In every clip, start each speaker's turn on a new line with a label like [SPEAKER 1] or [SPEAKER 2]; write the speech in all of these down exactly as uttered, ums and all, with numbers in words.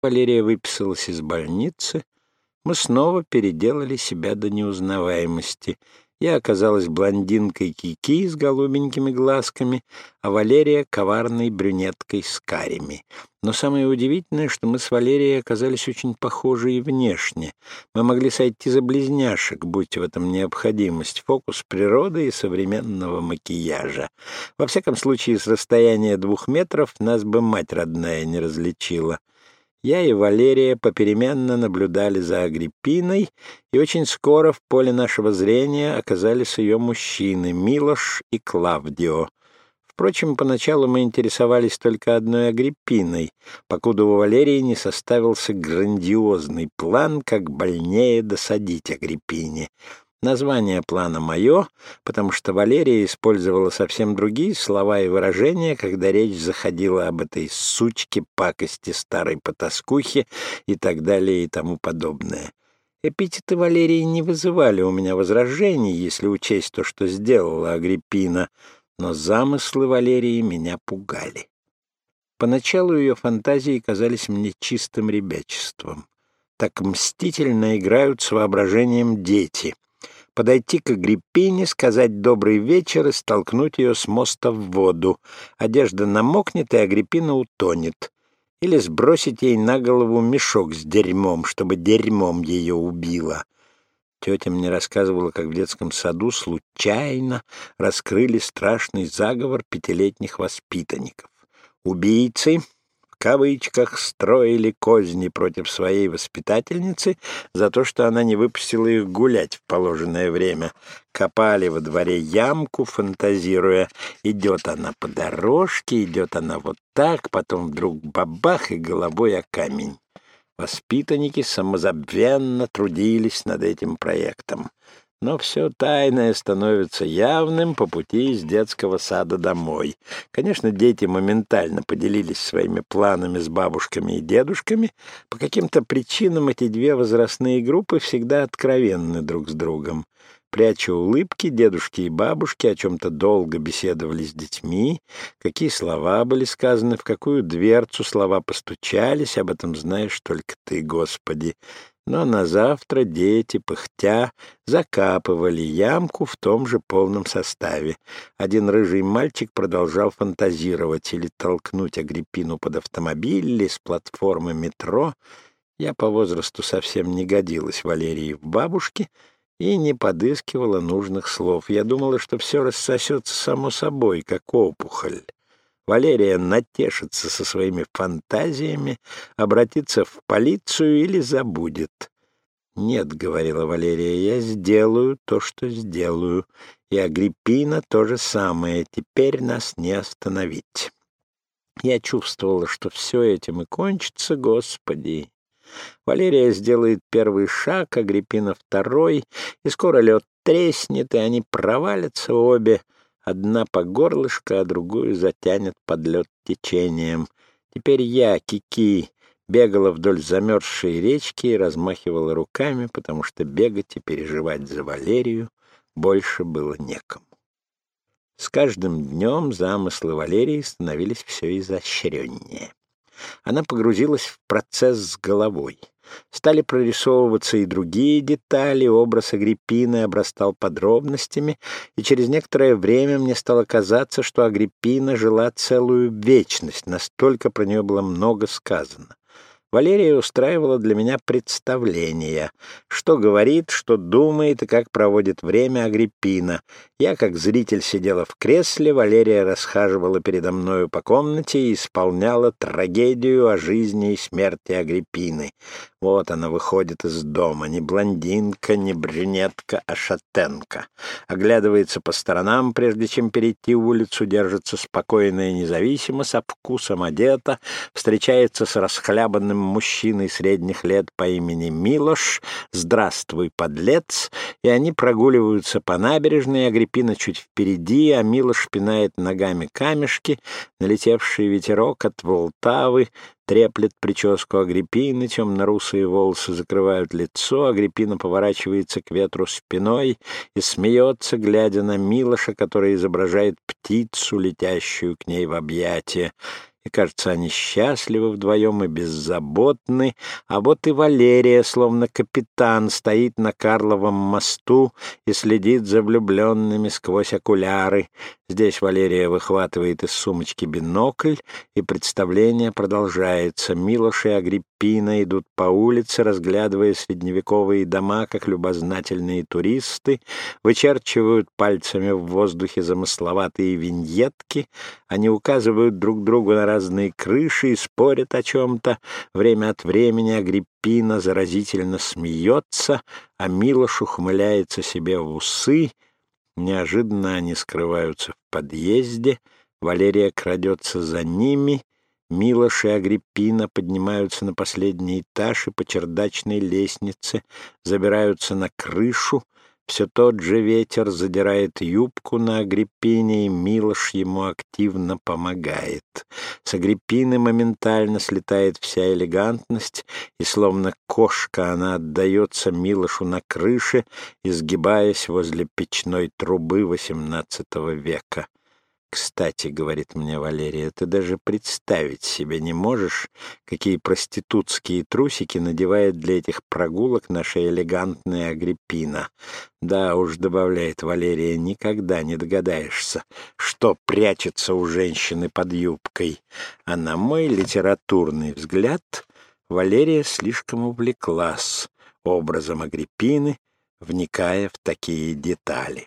[SPEAKER 1] Валерия выписалась из больницы, мы снова переделали себя до неузнаваемости. Я оказалась блондинкой Кики с голубенькими глазками, а Валерия — коварной брюнеткой с карими. Но самое удивительное, что мы с Валерией оказались очень похожи и внешне. Мы могли сойти за близняшек, будь в этом необходимость, фокус природы и современного макияжа. Во всяком случае, с расстояния двух метров нас бы мать родная не различила. Я и Валерия попеременно наблюдали за Агриппиной, и очень скоро в поле нашего зрения оказались ее мужчины — Милош и Клавдио. Впрочем, поначалу мы интересовались только одной Агриппиной, покуда у Валерии не составился грандиозный план, как больнее досадить Агриппине. Название плана мое, потому что Валерия использовала совсем другие слова и выражения, когда речь заходила об этой сучке, пакости, старой потаскухе и так далее и тому подобное. Эпитеты Валерии не вызывали у меня возражений, если учесть то, что сделала Агриппина, но замыслы Валерии меня пугали. Поначалу ее фантазии казались мне чистым ребячеством. Так мстительно играют с воображением дети. Подойти к Агриппине, сказать «добрый вечер» и столкнуть ее с моста в воду. Одежда намокнет, и Агриппина утонет. Или сбросить ей на голову мешок с дерьмом, чтобы дерьмом ее убило. Тетя мне рассказывала, как в детском саду случайно раскрыли страшный заговор пятилетних воспитанников. Убийцы, в кавычках, строили козни против своей воспитательницы за то, что она не выпустила их гулять в положенное время. Копали во дворе ямку, фантазируя: идет она по дорожке, идет она вот так, потом вдруг бабах и головой о камень. Воспитанники самозабвенно трудились над этим проектом. Но все тайное становится явным по пути из детского сада домой. Конечно, дети моментально поделились своими планами с бабушками и дедушками. По каким-то причинам эти две возрастные группы всегда откровенны друг с другом. Пряча улыбки, дедушки и бабушки о чем-то долго беседовали с детьми, какие слова были сказаны, в какую дверцу слова постучались, об этом знаешь только ты, Господи. Но на завтра дети, пыхтя, закапывали ямку в том же полном составе. Один рыжий мальчик продолжал фантазировать или толкнуть Агриппину под автомобиль, или с платформы метро. Я по возрасту совсем не годилась Валерии в бабушке и не подыскивала нужных слов. Я думала, что все рассосется само собой, как опухоль. Валерия натешится со своими фантазиями, обратится в полицию или забудет. «Нет», — говорила Валерия, — «я сделаю то, что сделаю. И Агриппина то же самое. Теперь нас не остановить». Я чувствовала, что все этим и кончится, Господи. Валерия сделает первый шаг, Агриппина второй, и скоро лед треснет, и они провалятся обе. Одна по горлышко, а другую затянет под лед течением. Теперь я, Кики, бегала вдоль замерзшей речки и размахивала руками, потому что бегать и переживать за Валерию больше было некому. С каждым днем замыслы Валерии становились все изощреннее. Она погрузилась в процесс с головой. Стали прорисовываться и другие детали, образ Агриппины обрастал подробностями, и через некоторое время мне стало казаться, что Агриппина жила целую вечность, настолько про нее было много сказано. Валерия устраивала для меня представления, что говорит, что думает и как проводит время Агриппина. Я, как зритель, сидела в кресле, Валерия расхаживала передо мною по комнате и исполняла трагедию о жизни и смерти Агриппины. Вот она выходит из дома, не блондинка, не брюнетка, а шатенка. Оглядывается по сторонам, прежде чем перейти улицу, держится спокойно и независимо, со вкусом одета, встречается с расхлябанным мужчиной средних лет по имени Милош. «Здравствуй, подлец!» И они прогуливаются по набережной, Агриппина чуть впереди, а Милош пинает ногами камешки. Налетевший ветерок от Волтавы треплет прическу Агриппины, темно-русые волосы закрывают лицо, Агриппина поворачивается к ветру спиной и смеется, глядя на Милоша, который изображает птицу, летящую к ней в объятия. И, кажется, они счастливы вдвоем и беззаботны, а вот и Валерия, словно капитан, стоит на Карловом мосту и следит за влюбленными сквозь окуляры. Здесь Валерия выхватывает из сумочки бинокль, и представление продолжается. Милош и Агриппина идут по улице, разглядывая средневековые дома, как любознательные туристы, вычерчивают пальцами в воздухе замысловатые виньетки, они указывают друг другу на разные крыши и спорят о чем-то. Время от времени Агриппина заразительно смеется, а Милош ухмыляется себе в усы. Неожиданно они скрываются в подъезде, Валерия крадется за ними, Милош и Агриппина поднимаются на последний этаж и по чердачной лестнице забираются на крышу. Все тот же ветер задирает юбку на Агриппине, и Милош ему активно помогает. С Агриппины моментально слетает вся элегантность, и словно кошка она отдается Милошу на крыше, изгибаясь возле печной трубы восемнадцатого века. «Кстати, — говорит мне Валерия, — ты даже представить себе не можешь, какие проститутские трусики надевает для этих прогулок наша элегантная Агриппина. Да уж, — добавляет Валерия, — никогда не догадаешься, что прячется у женщины под юбкой. А на мой литературный взгляд Валерия слишком увлеклась образом Агриппины, вникая в такие детали.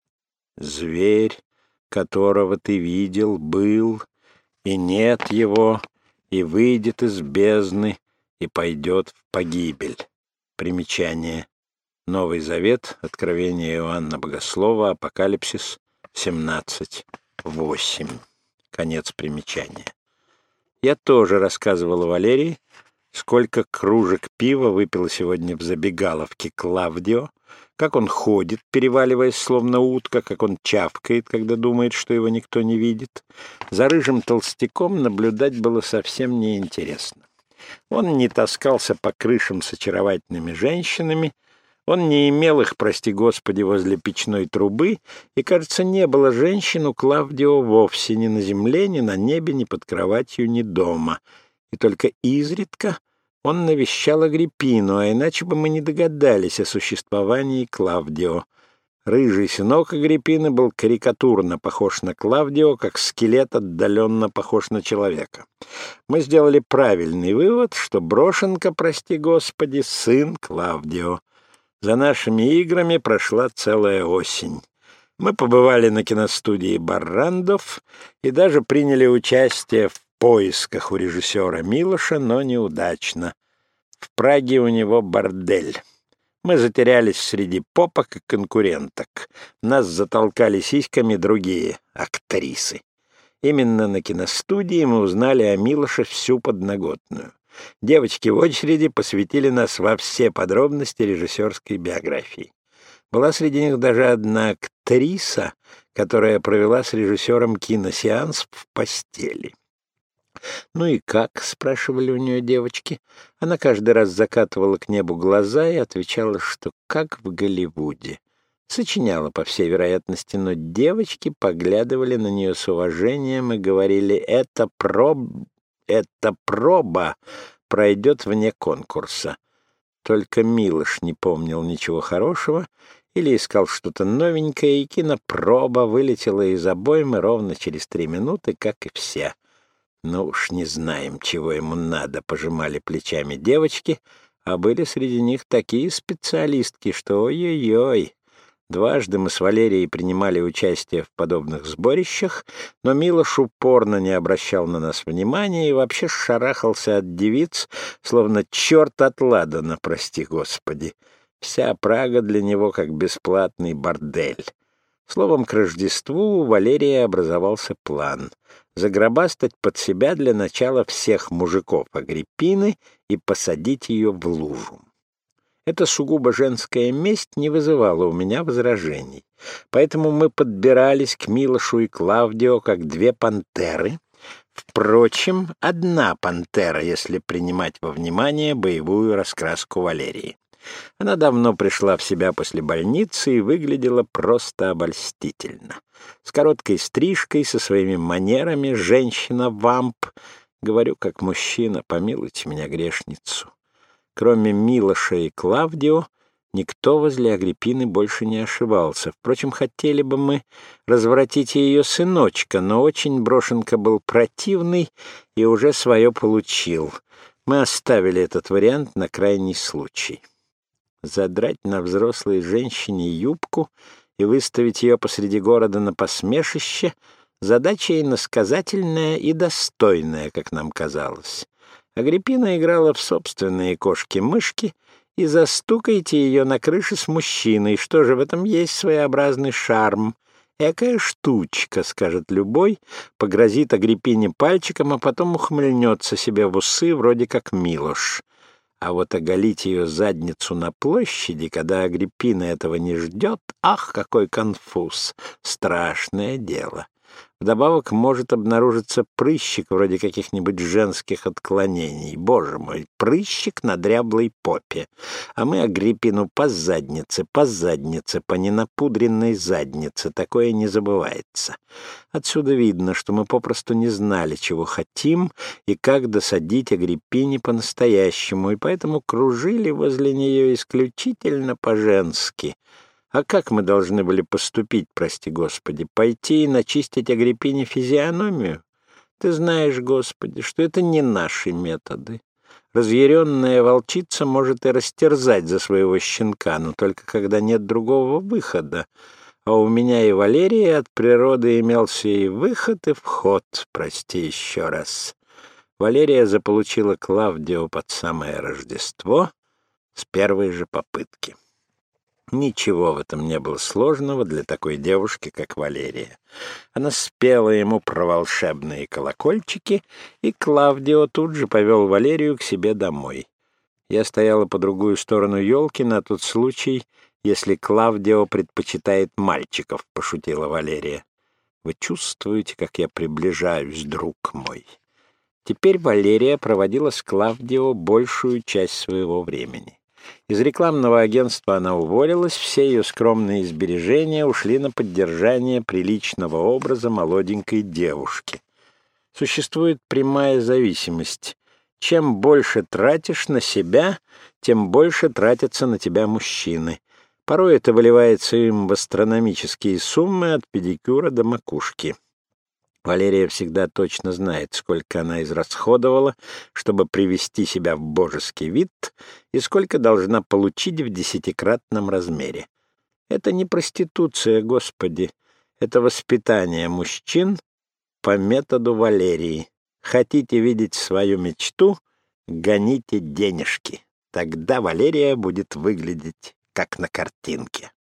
[SPEAKER 1] Зверь, которого ты видел, был, и нет его, и выйдет из бездны, и пойдет в погибель. Примечание. Новый Завет, Откровение Иоанна Богослова, Апокалипсис семнадцать восемь. Конец примечания. Я тоже рассказывала Валерии, сколько кружек пива выпил сегодня в забегаловке Клавдио, как он ходит, переваливаясь словно утка, как он чавкает, когда думает, что его никто не видит. За рыжим толстяком наблюдать было совсем неинтересно. Он не таскался по крышам с очаровательными женщинами, он не имел их, прости господи, возле печной трубы, и, кажется, не было женщин у Клавдио вовсе ни на земле, ни на небе, ни под кроватью, ни дома. И только изредка он навещал Агриппину, а иначе бы мы не догадались о существовании Клавдио. Рыжий сынок Агриппины был карикатурно похож на Клавдио, как скелет отдаленно похож на человека. Мы сделали правильный вывод, что брошенка, прости господи, сын Клавдио. За нашими играми прошла целая осень. Мы побывали на киностудии «Баррандов» и даже приняли участие в поисках у режиссера Милоша, но неудачно. В Праге у него бордель. Мы затерялись среди попок и конкуренток. Нас затолкали сиськами другие актрисы. Именно на киностудии мы узнали о Милоше всю подноготную. Девочки в очереди посвятили нас во все подробности режиссерской биографии. Была среди них даже одна актриса, которая провела с режиссером киносеанс в постели. «Ну и как?» — спрашивали у нее девочки. Она каждый раз закатывала к небу глаза и отвечала, что как в Голливуде. Сочиняла, по всей вероятности, но девочки поглядывали на нее с уважением и говорили: «Это проб... это проба пройдет вне конкурса». Только Милош не помнил ничего хорошего или искал что-то новенькое, и кинопроба вылетела из обоймы ровно через три минуты, как и все. «Ну уж не знаем, чего ему надо», — пожимали плечами девочки, а были среди них такие специалистки, что ой-ой-ой. Дважды мы с Валерией принимали участие в подобных сборищах, но Милош упорно не обращал на нас внимания и вообще шарахался от девиц, словно черт от ладана, прости господи. Вся Прага для него как бесплатный бордель. Словом, к Рождеству у Валерии образовался план — загробастать под себя для начала всех мужиков Агриппины и посадить ее в лужу. Эта сугубо женская месть не вызывала у меня возражений, поэтому мы подбирались к Милошу и Клавдио как две пантеры. Впрочем, одна пантера, если принимать во внимание боевую раскраску Валерии. Она давно пришла в себя после больницы и выглядела просто обольстительно. С короткой стрижкой, со своими манерами, женщина-вамп. Говорю, как мужчина, помилуйте меня, грешницу. Кроме Милоша и Клавдио, никто возле Агриппины больше не ошибался. Впрочем, хотели бы мы развратить ее сыночка, но очень брошенка был противный и уже свое получил. Мы оставили этот вариант на крайний случай. Задрать на взрослой женщине юбку и выставить ее посреди города на посмешище — задача иносказательная и достойная, как нам казалось. Агриппина играла в собственные кошки-мышки, и застукайте ее на крыше с мужчиной. Что же, в этом есть своеобразный шарм. «Экая штучка», — скажет любой, погрозит Агриппине пальчиком, а потом ухмыльнется себе в усы, вроде как Милош. А вот оголить ее задницу на площади, когда Агриппина этого не ждет, ах, какой конфуз! Страшное дело. Вдобавок может обнаружиться прыщик вроде каких-нибудь женских отклонений. Боже мой, прыщик на дряблой попе. А мы Агриппину по заднице, по заднице, по ненапудренной заднице. Такое не забывается. Отсюда видно, что мы попросту не знали, чего хотим и как досадить Агриппине по-настоящему, и поэтому кружили возле нее исключительно по-женски. А как мы должны были поступить, прости Господи, пойти и начистить Агриппине физиономию? Ты знаешь, Господи, что это не наши методы. Разъяренная волчица может и растерзать за своего щенка, но только когда нет другого выхода. А у меня и Валерии от природы имелся и выход, и вход, прости еще раз. Валерия заполучила Клавдио под самое Рождество с первой же попытки. Ничего в этом не было сложного для такой девушки, как Валерия. Она спела ему про волшебные колокольчики, и Клавдио тут же повел Валерию к себе домой. Я стояла по другую сторону елки на тот случай, если Клавдио предпочитает мальчиков, — пошутила Валерия. Вы чувствуете, как я приближаюсь, друг мой? Теперь Валерия проводила с Клавдио большую часть своего времени. Из рекламного агентства она уволилась, все ее скромные сбережения ушли на поддержание приличного образа молоденькой девушки. Существует прямая зависимость. Чем больше тратишь на себя, тем больше тратятся на тебя мужчины. Порой это выливается им в астрономические суммы от педикюра до макушки. Валерия всегда точно знает, сколько она израсходовала, чтобы привести себя в божеский вид, и сколько должна получить в десятикратном размере. Это не проституция, Господи, это воспитание мужчин по методу Валерии. Хотите видеть свою мечту — гоните денежки. Тогда Валерия будет выглядеть как на картинке.